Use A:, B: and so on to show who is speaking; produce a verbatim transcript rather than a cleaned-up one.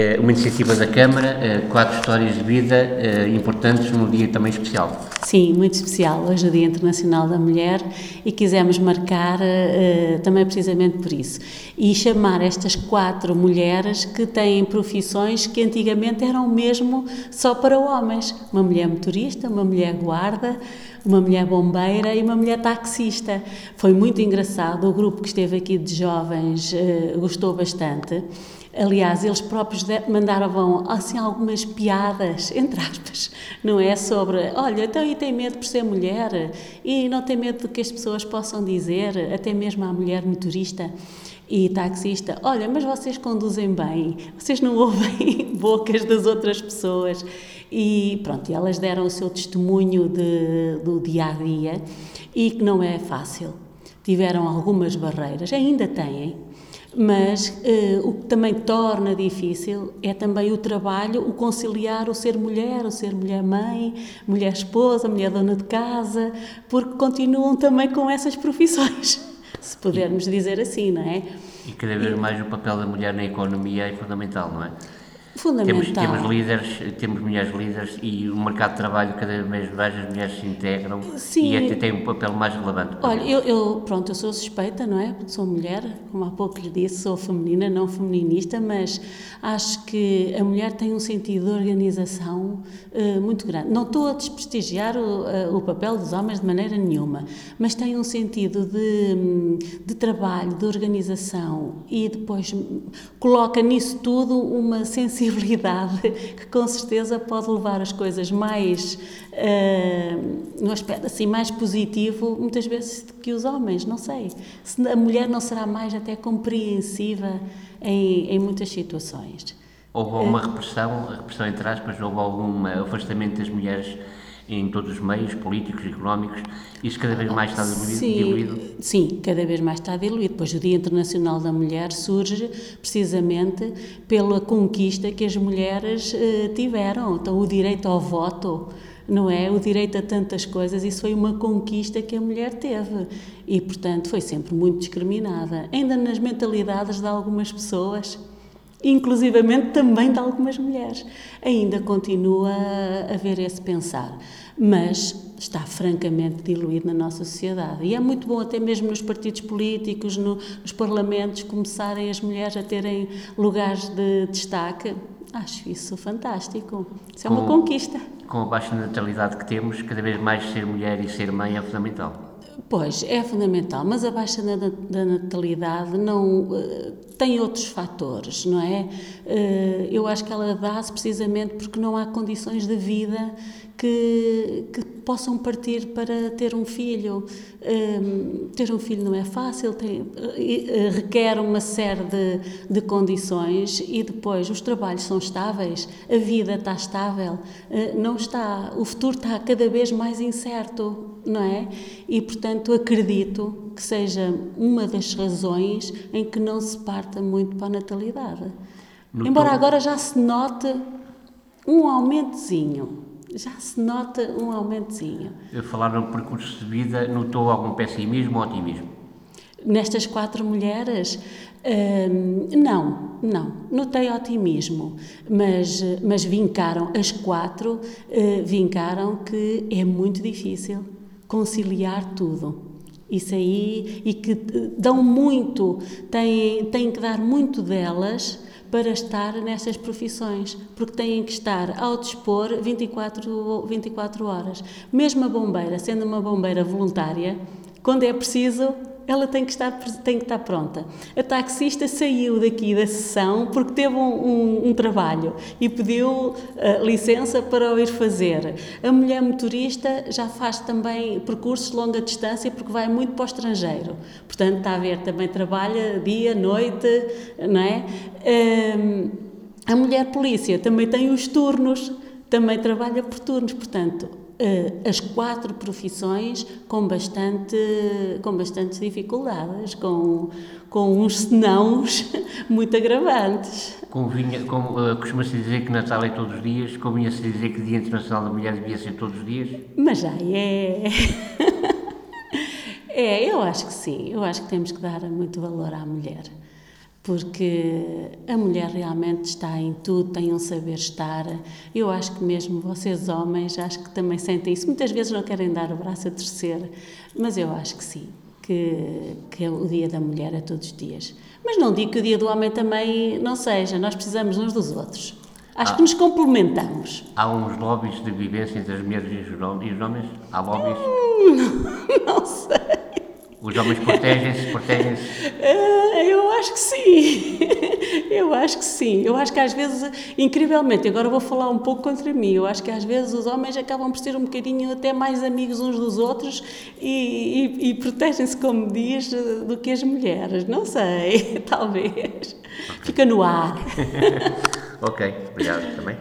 A: Uma iniciativa da Câmara, quatro histórias de vida importantes num dia também especial.
B: Sim, muito especial. Hoje é o Dia Internacional da Mulher e quisemos marcar uh, também precisamente por isso. E chamar estas quatro mulheres que têm profissões que antigamente eram mesmo só para homens. Uma mulher motorista, uma mulher guarda, uma mulher bombeira e uma mulher taxista. Foi muito engraçado, o grupo que esteve aqui de jovens uh, gostou bastante. Aliás, eles próprios mandaram assim algumas piadas, entre aspas, não é? Sobre, olha, então e tem medo por ser mulher? E não tem medo do que as pessoas possam dizer, até mesmo a mulher motorista e taxista, olha, mas vocês conduzem bem, vocês não ouvem bocas das outras pessoas. E pronto, elas deram o seu testemunho de, do dia-a-dia e que não é fácil. Tiveram algumas barreiras, ainda têm, mas eh, o que também torna difícil é também o trabalho, o conciliar o ser mulher, o ser mulher-mãe, mulher-esposa, mulher-dona de casa, porque continuam também com essas profissões, se pudermos dizer assim, não é?
A: E cada vez mais o papel da mulher na economia é fundamental, não é?
B: Fundamental.
A: Temos, temos líderes, temos mulheres líderes e o mercado de trabalho cada vez mais as mulheres se integram. Sim. E até tem um papel mais relevante.
B: Olha, eu, eu, pronto, eu sou suspeita, não é? Porque sou mulher, como há pouco lhe disse, sou feminina, não feminista, mas acho que a mulher tem um sentido de organização uh, muito grande. Não estou a desprestigiar o, uh, o papel dos homens de maneira nenhuma, mas tem um sentido de, de trabalho, de organização e depois coloca nisso tudo uma sensibilidade que com certeza pode levar as coisas mais, uh, no aspecto assim, mais positivo, muitas vezes que os homens, não sei. Se a mulher não será mais até compreensiva em, em muitas situações.
A: Houve alguma repressão, a repressão entre aspas, houve algum afastamento das mulheres em todos os meios políticos e económicos, isso cada vez mais está diluído?
B: Sim, sim, cada vez mais está diluído. Pois o Dia Internacional da Mulher surge precisamente pela conquista que as mulheres eh, tiveram. Então, o direito ao voto, não é? O direito a tantas coisas, isso foi uma conquista que a mulher teve e, portanto, foi sempre muito discriminada. Ainda nas mentalidades de algumas pessoas, inclusivamente também de algumas mulheres. Ainda continua a haver esse pensar, mas está francamente diluído na nossa sociedade. E é muito bom, até mesmo nos partidos políticos, no, nos parlamentos, começarem as mulheres a terem lugares de destaque. Acho isso fantástico. Isso é uma
A: com,
B: conquista.
A: Com a baixa natalidade que temos, cada vez mais ser mulher e ser mãe é fundamental.
B: Pois, é fundamental, mas a baixa da natalidade não, uh, tem outros fatores, não é? Uh, eu acho que ela dá-se precisamente porque não há condições de vida que, que possam partir para ter um filho. Um, ter um filho não é fácil, tem, uh, uh, requer uma série de, de condições e depois os trabalhos são estáveis, a vida está estável, uh, não está, o futuro está cada vez mais incerto, não é? E, portanto, acredito que seja uma das razões em que não se parta muito para a natalidade. No Embora tom... agora já se note um aumentozinho, já se nota um aumentozinho.
A: Eu falar no percurso de vida, notou algum pessimismo ou otimismo?
B: Nestas quatro mulheres, hum, não, não, notei otimismo, mas, mas vincaram, as quatro uh, vincaram que é muito difícil conciliar tudo. Isso aí, e que dão muito, têm, têm que dar muito delas para estar nessas profissões, porque têm que estar ao dispor vinte e quatro, vinte e quatro horas. Mesmo a bombeira, sendo uma bombeira voluntária, quando é preciso, ela tem que estar, tem que estar pronta. A taxista saiu daqui da sessão porque teve um, um, um trabalho e pediu uh, licença para o ir fazer. A mulher motorista já faz também percursos de longa distância porque vai muito para o estrangeiro. Portanto, está a ver, também trabalha dia, noite, não é? Um, a mulher polícia também tem os turnos, também trabalha por turnos, portanto, as quatro profissões com bastante, com bastantes dificuldades, com, com uns senãos muito agravantes.
A: Convinha, com, uh, costuma-se dizer que Natal é todos os dias, convinha-se dizer que o Dia Internacional da Mulher devia ser todos os dias?
B: Mas já é... é, eu acho que sim, eu acho que temos que dar muito valor à mulher. porque a mulher realmente está em tudo, tem um saber estar. Eu acho que mesmo vocês homens, acho que também sentem isso. Muitas vezes não querem dar o braço a torcer, mas eu acho que sim, que, que o dia da mulher é todos os dias. Mas não digo que o dia do homem também não seja, nós precisamos uns dos outros. Acho
A: Ah.
B: que nos complementamos.
A: Há uns lobbies de vivência entre as mulheres e os hom- e os homens? Há lobbies?
B: Não sei.
A: Os homens protegem-se, protegem-se.
B: Ah, eu acho que sim, eu acho que sim, eu acho que às vezes, incrivelmente, agora vou falar um pouco contra mim, eu acho que às vezes os homens acabam por ser um bocadinho até mais amigos uns dos outros e, e, e protegem-se, como diz, do que as mulheres, não sei, talvez, fica no ar.
A: Ok, obrigado também.